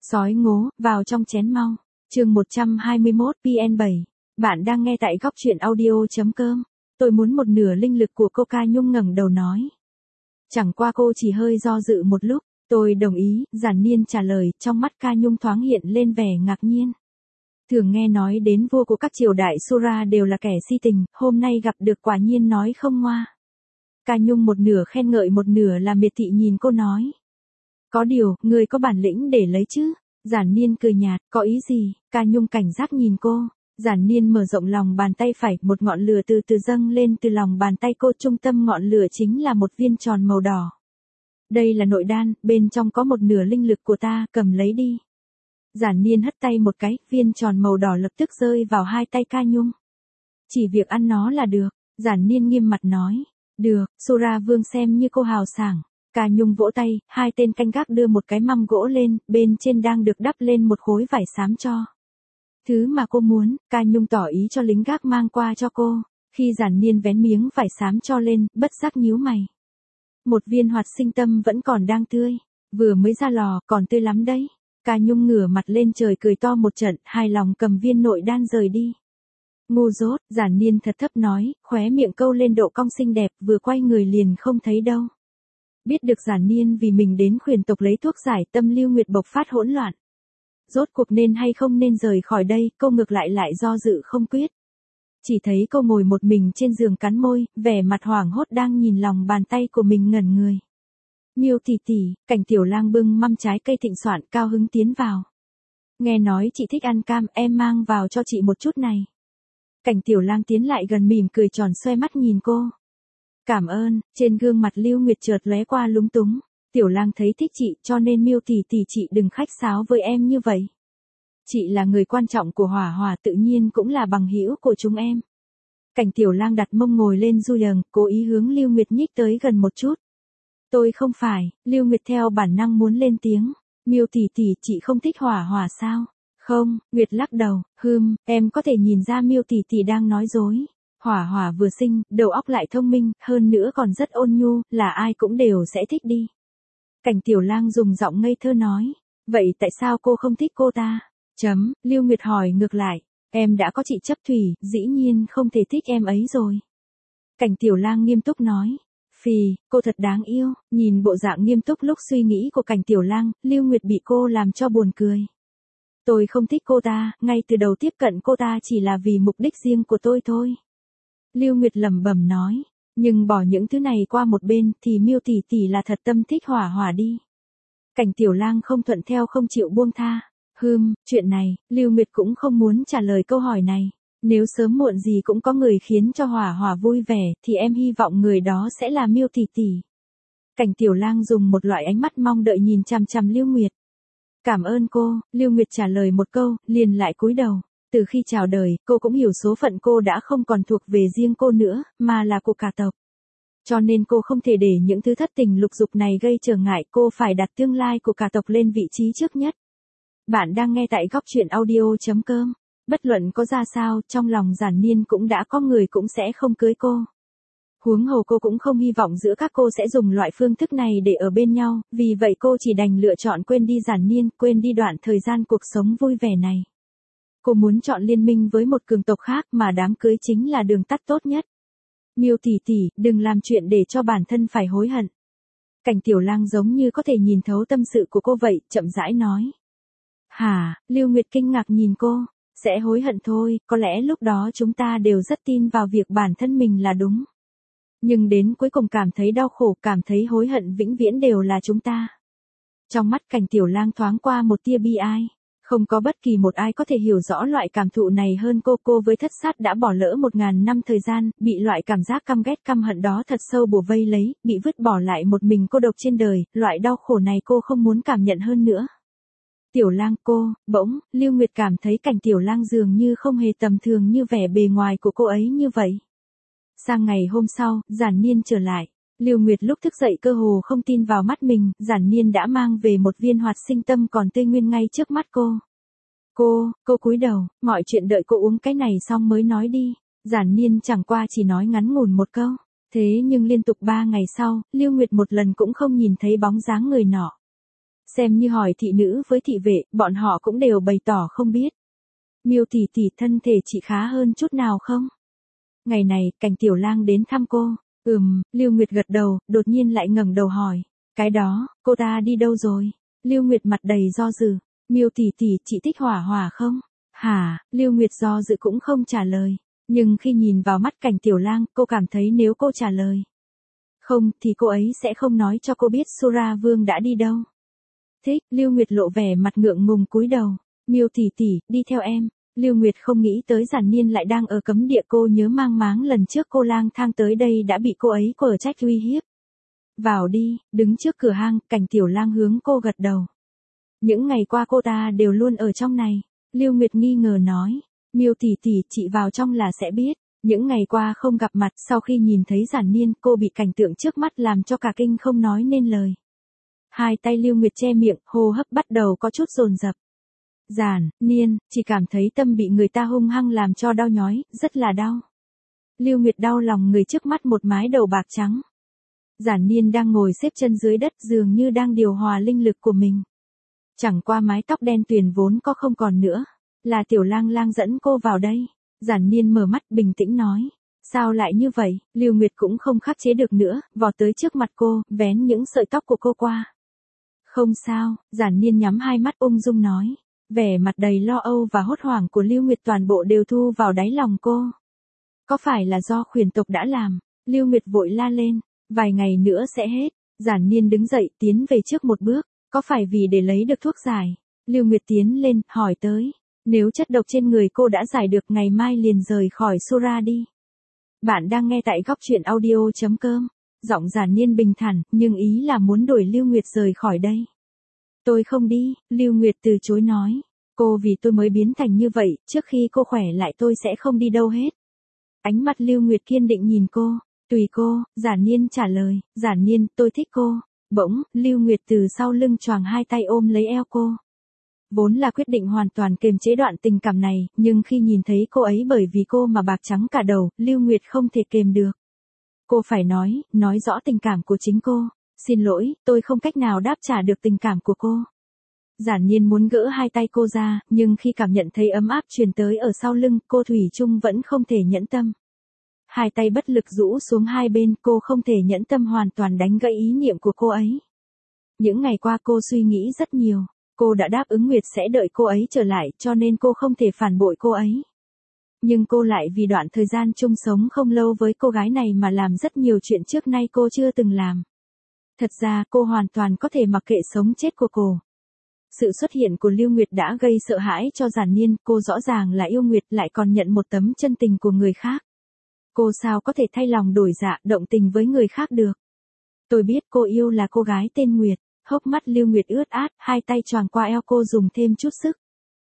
Sói ngố, vào trong chén mau. Chương 121 PN7. Bạn đang nghe tại góc truyện audio.com. Tôi muốn một nửa linh lực của cô. Ca Nhung ngẩng đầu nói. Chẳng qua cô chỉ hơi do dự một lúc. Tôi đồng ý, Giản Niên trả lời, trong mắt Ca Nhung thoáng hiện lên vẻ ngạc nhiên. Thường nghe nói đến vua của các triều đại Sura đều là kẻ si tình, hôm nay gặp được quả nhiên nói không ngoa. Ca Nhung một nửa khen ngợi một nửa là miệt thị nhìn cô nói. Có điều, người có bản lĩnh để lấy chứ. Giản Niên cười nhạt, có ý gì? Ca Nhung cảnh giác nhìn cô. Giản Niên mở rộng lòng bàn tay phải, một ngọn lửa từ từ dâng lên từ lòng bàn tay cô, trung tâm ngọn lửa chính là một viên tròn màu đỏ. Đây là nội đan, bên trong có một nửa linh lực của ta, cầm lấy đi. Giản Niên hất tay một cái, viên tròn màu đỏ lập tức rơi vào hai tay Ca Nhung. Chỉ việc ăn nó là được. Giản Niên nghiêm mặt nói. Được, Sura Vương xem như cô hào sảng. Ca Nhung vỗ tay, hai tên canh gác đưa một cái mâm gỗ lên, bên trên đang được đắp lên một khối vải xám cho. Thứ mà cô muốn, Ca Nhung tỏ ý cho lính gác mang qua cho cô. Khi Giản Niên vén miếng vải xám cho lên, bất giác nhíu mày. Một viên hoạt sinh tâm vẫn còn đang tươi, vừa mới ra lò, còn tươi lắm đấy. Ca Nhung ngửa mặt lên trời cười to một trận, hài lòng cầm viên nội đan rời đi. Ngu dốt, Giản Niên thật thấp nói, khóe miệng câu lên độ cong xinh đẹp, vừa quay người liền không thấy đâu. Biết được Giản Niên vì mình đến khuyển tộc lấy thuốc giải, tâm Lưu Nguyệt bộc phát hỗn loạn. Rốt cuộc nên hay không nên rời khỏi đây, cô ngược lại do dự không quyết. Chỉ thấy cô ngồi một mình trên giường cắn môi, vẻ mặt hoảng hốt đang nhìn lòng bàn tay của mình ngẩn người. Miêu tỷ tỷ, Cảnh Tiểu Lang bưng mâm trái cây thịnh soạn cao hứng tiến vào. Nghe nói chị thích ăn cam, em mang vào cho chị một chút này. Cảnh Tiểu Lang tiến lại gần mỉm cười tròn xoe mắt nhìn cô. Cảm ơn, trên gương mặt Lưu Nguyệt chợt lóe qua lúng túng. Tiểu Lang thấy thích chị cho nên Miêu tỷ tỷ chị đừng khách sáo với em như vậy. Chị là người quan trọng của Hỏa Hỏa, tự nhiên cũng là bằng hữu của chúng em. Cảnh Tiểu Lang đặt mông ngồi lên du giường, cố ý hướng Lưu Nguyệt nhích tới gần một chút. Tôi không phải, Lưu Nguyệt theo bản năng muốn lên tiếng. Miêu tỷ tỷ, chị không thích Hỏa Hỏa sao? Không, Nguyệt lắc đầu, em có thể nhìn ra Miêu tỷ tỷ đang nói dối. Hỏa Hỏa vừa xinh, đầu óc lại thông minh, hơn nữa còn rất ôn nhu, là ai cũng đều sẽ thích đi. Cảnh Tiểu Lang dùng giọng ngây thơ nói, vậy tại sao cô không thích cô ta? Lưu Nguyệt hỏi ngược lại, em đã có chị chấp thủy, dĩ nhiên không thể thích em ấy rồi. Cảnh Tiểu Lang nghiêm túc nói, cô thật đáng yêu. Nhìn bộ dạng nghiêm túc lúc suy nghĩ của Cảnh Tiểu Lang, Lưu Nguyệt bị cô làm cho buồn cười. Tôi không thích cô ta, ngay từ đầu tiếp cận cô ta chỉ là vì mục đích riêng của tôi thôi. Lưu Nguyệt lẩm bẩm nói, nhưng bỏ những thứ này qua một bên thì Miêu tỷ tỷ là thật tâm thích Hỏa Hỏa đi. Cảnh Tiểu Lang không thuận theo không chịu buông tha. Chuyện này, Lưu Nguyệt cũng không muốn trả lời câu hỏi này. Nếu sớm muộn gì cũng có người khiến cho Hỏa Hỏa vui vẻ, thì em hy vọng người đó sẽ là Miêu tỷ tỷ. Cảnh Tiểu Lang dùng một loại ánh mắt mong đợi nhìn chằm chằm Lưu Nguyệt. Cảm ơn cô, Lưu Nguyệt trả lời một câu, liền lại cúi đầu. Từ khi chào đời, cô cũng hiểu số phận cô đã không còn thuộc về riêng cô nữa, mà là của cả tộc. Cho nên cô không thể để những thứ thất tình lục dục này gây trở ngại, cô phải đặt tương lai của cả tộc lên vị trí trước nhất. Bạn đang nghe tại góc truyện audio.com. Bất luận có ra sao, trong lòng Giản Niên cũng đã có người cũng sẽ không cưới cô. Huống hồ cô cũng không hy vọng giữa các cô sẽ dùng loại phương thức này để ở bên nhau, vì vậy cô chỉ đành lựa chọn quên đi Giản Niên, quên đi đoạn thời gian cuộc sống vui vẻ này. Cô muốn chọn liên minh với một cường tộc khác mà đám cưới chính là đường tắt tốt nhất. Miêu tỷ tỷ, đừng làm chuyện để cho bản thân phải hối hận. Cảnh Tiểu Lang giống như có thể nhìn thấu tâm sự của cô vậy, chậm rãi nói. Hả? Lưu Nguyệt kinh ngạc nhìn cô. Sẽ hối hận thôi, có lẽ lúc đó chúng ta đều rất tin vào việc bản thân mình là đúng. Nhưng đến cuối cùng cảm thấy đau khổ, cảm thấy hối hận vĩnh viễn đều là chúng ta. Trong mắt Cảnh Tiểu Lang thoáng qua một tia bi ai. Không có bất kỳ một ai có thể hiểu rõ loại cảm thụ này hơn cô với thất sát đã bỏ lỡ 1000 năm thời gian, bị loại cảm giác căm ghét căm hận đó thật sâu bủa vây lấy, bị vứt bỏ lại một mình cô độc trên đời, loại đau khổ này cô không muốn cảm nhận hơn nữa. Tiểu Lang bỗng, Lưu Nguyệt cảm thấy Cảnh Tiểu Lang dường như không hề tầm thường như vẻ bề ngoài của cô ấy như vậy. Sang ngày hôm sau, Giản Niên trở lại. Lưu Nguyệt lúc thức dậy cơ hồ không tin vào mắt mình, Giản Niên đã mang về một viên hoạt sinh tâm còn tươi nguyên ngay trước mắt cô. Cô cúi đầu, mọi chuyện đợi cô uống cái này xong mới nói đi. Giản Niên chẳng qua chỉ nói ngắn ngủn một câu. Thế nhưng liên tục 3 ngày sau, Lưu Nguyệt một lần cũng không nhìn thấy bóng dáng người nọ. Xem như hỏi thị nữ với thị vệ, bọn họ cũng đều bày tỏ không biết. Miêu tỷ tỷ, thân thể chị khá hơn chút nào không? Ngày này, Cảnh Tiểu Lang đến thăm cô. Lưu Nguyệt gật đầu, đột nhiên lại ngẩng đầu hỏi. Cái đó, cô ta đi đâu rồi? Lưu Nguyệt mặt đầy do dự. Miêu tỷ tỷ, chị thích Hỏa Hỏa không? Hả? Lưu Nguyệt do dự cũng không trả lời. Nhưng khi nhìn vào mắt Cảnh Tiểu Lang, cô cảm thấy nếu cô trả lời không thì cô ấy sẽ không nói cho cô biết Sura Vương đã đi đâu. Thích, Lưu Nguyệt lộ vẻ mặt ngượng ngùng cúi đầu. Miêu tỷ tỷ, đi theo em. Lưu Nguyệt không nghĩ tới Giản Niên lại đang ở cấm địa, cô nhớ mang máng lần trước cô lang thang tới đây đã bị cô ấy quở trách uy hiếp. Vào đi, đứng trước cửa hang, Cảnh Tiểu Lang hướng cô gật đầu. Những ngày qua cô ta đều luôn ở trong này. Lưu Nguyệt nghi ngờ nói. Miêu tỷ tỷ, chị vào trong là sẽ biết. Những ngày qua không gặp mặt, sau khi nhìn thấy Giản Niên, cô bị cảnh tượng trước mắt làm cho cả kinh không nói nên lời. Hai tay Lưu Nguyệt che miệng, hô hấp bắt đầu có chút dồn dập. Giản Niên, chỉ cảm thấy tâm bị người ta hung hăng làm cho đau nhói, rất là đau. Lưu Nguyệt đau lòng người trước mắt một mái đầu bạc trắng. Giản Niên đang ngồi xếp chân dưới đất, dường như đang điều hòa linh lực của mình. Chẳng qua mái tóc đen tuyền vốn có không còn nữa. Là Tiểu Lang Lang dẫn cô vào đây. Giản Niên mở mắt bình tĩnh nói. Sao lại như vậy? Lưu Nguyệt cũng không khắc chế được nữa, vọt tới trước mặt cô, vén những sợi tóc của cô qua. Không sao, Giản Niên nhắm hai mắt ung dung nói. Vẻ mặt đầy lo âu và hốt hoảng của Lưu Nguyệt toàn bộ đều thu vào đáy lòng cô. Có phải là do khuyển tộc đã làm? Lưu Nguyệt vội la lên. Vài ngày nữa sẽ hết. Giản Niên đứng dậy tiến về trước một bước. Có phải vì để lấy được thuốc giải? Lưu Nguyệt tiến lên, hỏi tới. Nếu chất độc trên người cô đã giải được, ngày mai liền rời khỏi Sura đi. Bạn đang nghe tại góc truyện audio.com. Giọng Giản Niên bình thản, nhưng ý là muốn đuổi Lưu Nguyệt rời khỏi đây. Tôi không đi, Lưu Nguyệt từ chối nói. Cô vì tôi mới biến thành như vậy, trước khi cô khỏe lại tôi sẽ không đi đâu hết. Ánh mắt Lưu Nguyệt kiên định nhìn cô. Tùy cô, Giản Niên trả lời. Giản Niên, tôi thích cô. Bỗng, Lưu Nguyệt từ sau lưng choàng hai tay ôm lấy eo cô. Vốn là quyết định hoàn toàn kiềm chế đoạn tình cảm này, nhưng khi nhìn thấy cô ấy bởi vì cô mà bạc trắng cả đầu, Lưu Nguyệt không thể kềm được. Cô phải nói rõ tình cảm của chính cô. Xin lỗi, tôi không cách nào đáp trả được tình cảm của cô. Giản Niên muốn gỡ hai tay cô ra, nhưng khi cảm nhận thấy ấm áp truyền tới ở sau lưng, cô thủy chung vẫn không thể nhẫn tâm. Hai tay bất lực rũ xuống hai bên, cô không thể nhẫn tâm hoàn toàn đánh gãy ý niệm của cô ấy. Những ngày qua cô suy nghĩ rất nhiều. Cô đã đáp ứng Nguyệt sẽ đợi cô ấy trở lại, cho nên cô không thể phản bội cô ấy. Nhưng cô lại vì đoạn thời gian chung sống không lâu với cô gái này mà làm rất nhiều chuyện trước nay cô chưa từng làm. Thật ra cô hoàn toàn có thể mặc kệ sống chết của cô. Sự xuất hiện của Lưu Nguyệt đã gây sợ hãi cho Giản Niên, cô rõ ràng là yêu Nguyệt lại còn nhận một tấm chân tình của người khác. Cô sao có thể thay lòng đổi dạ, động tình với người khác được. Tôi biết cô yêu là cô gái tên Nguyệt. Hốc mắt Lưu Nguyệt ướt át, hai tay choàng qua eo cô dùng thêm chút sức.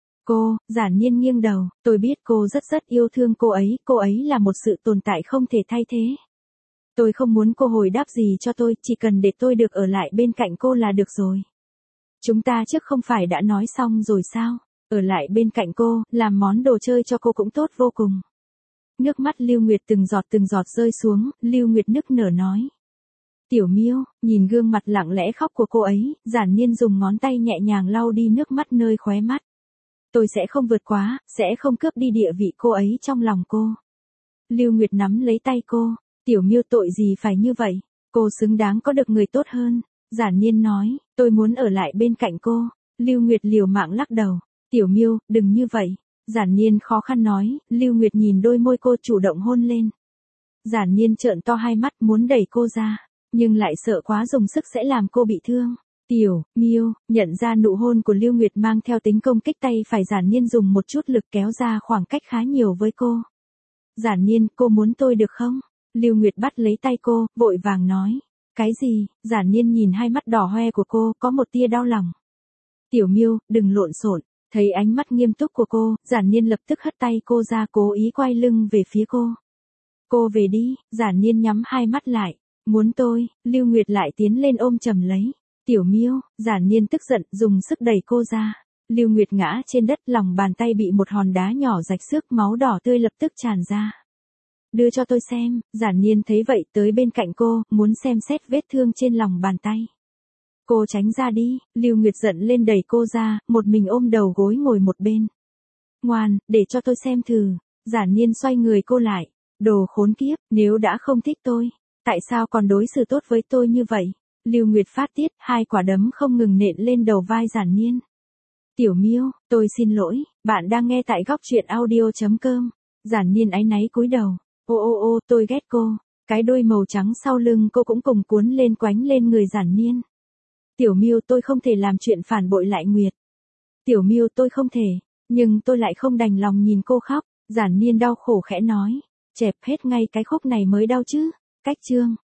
Giản Niên nghiêng đầu, tôi biết cô rất yêu thương cô ấy là một sự tồn tại không thể thay thế. Tôi không muốn cô hồi đáp gì cho tôi, chỉ cần để tôi được ở lại bên cạnh cô là được rồi. Chúng ta trước không phải đã nói xong rồi sao? Ở lại bên cạnh cô, làm món đồ chơi cho cô cũng tốt vô cùng. Nước mắt Lưu Nguyệt từng giọt rơi xuống, Lưu Nguyệt nức nở nói. Tiểu Miêu, nhìn gương mặt lặng lẽ khóc của cô ấy, Giản Niên dùng ngón tay nhẹ nhàng lau đi nước mắt nơi khóe mắt. Tôi sẽ không vượt quá, sẽ không cướp đi địa vị cô ấy trong lòng cô. Lưu Nguyệt nắm lấy tay cô. Tiểu Miêu, tội gì phải như vậy? Cô xứng đáng có được người tốt hơn. Giản Niên nói, tôi muốn ở lại bên cạnh cô. Lưu Nguyệt liều mạng lắc đầu. Tiểu Miêu, đừng như vậy. Giản Niên khó khăn nói. Lưu Nguyệt nhìn đôi môi cô chủ động hôn lên. Giản Niên trợn to hai mắt muốn đẩy cô ra. Nhưng lại sợ quá dùng sức sẽ làm cô bị thương. Tiểu Miêu, nhận ra nụ hôn của Lưu Nguyệt mang theo tính công kích, tay phải Giản Niên dùng một chút lực kéo ra khoảng cách khá nhiều với cô. Giản Niên, cô muốn tôi được không? Lưu Nguyệt bắt lấy tay cô, vội vàng nói. Cái gì? Giản Niên nhìn hai mắt đỏ hoe của cô, có một tia đau lòng. Tiểu Miêu, đừng lộn xộn. Thấy ánh mắt nghiêm túc của cô, Giản Niên lập tức hất tay cô ra, cố ý quay lưng về phía cô. Cô về đi. Giản Niên nhắm hai mắt lại. Muốn tôi? Lưu Nguyệt lại tiến lên ôm chầm lấy. Tiểu Miêu, Giản Niên tức giận, dùng sức đẩy cô ra. Lưu Nguyệt ngã trên đất, lòng bàn tay bị một hòn đá nhỏ rạch xước, máu đỏ tươi lập tức tràn ra. Đưa cho tôi xem. Giản Niên thấy vậy tới bên cạnh cô, muốn xem xét vết thương trên lòng bàn tay. Cô tránh ra đi, Lưu Nguyệt giận lên đẩy cô ra, một mình ôm đầu gối ngồi một bên. Ngoan, để cho tôi xem thử. Giản Niên xoay người cô lại. Đồ khốn kiếp, nếu đã không thích tôi, tại sao còn đối xử tốt với tôi như vậy? Lưu Nguyệt phát tiết, hai quả đấm không ngừng nện lên đầu vai Giản Niên. Tiểu Miêu, tôi xin lỗi, bạn đang nghe tại góc truyện audio.com. Giản Niên áy náy cúi đầu. Ô, tôi ghét cô. Cái đuôi màu trắng sau lưng cô cũng cùng cuốn lên quánh lên người Giản Niên. Tiểu Miêu, tôi không thể làm chuyện phản bội lại Nguyệt. Tiểu Miêu, tôi không thể, nhưng tôi lại không đành lòng nhìn cô khóc. Giản Niên đau khổ khẽ nói. Chẹp hết ngay cái khúc này mới đau chứ. Cách chương.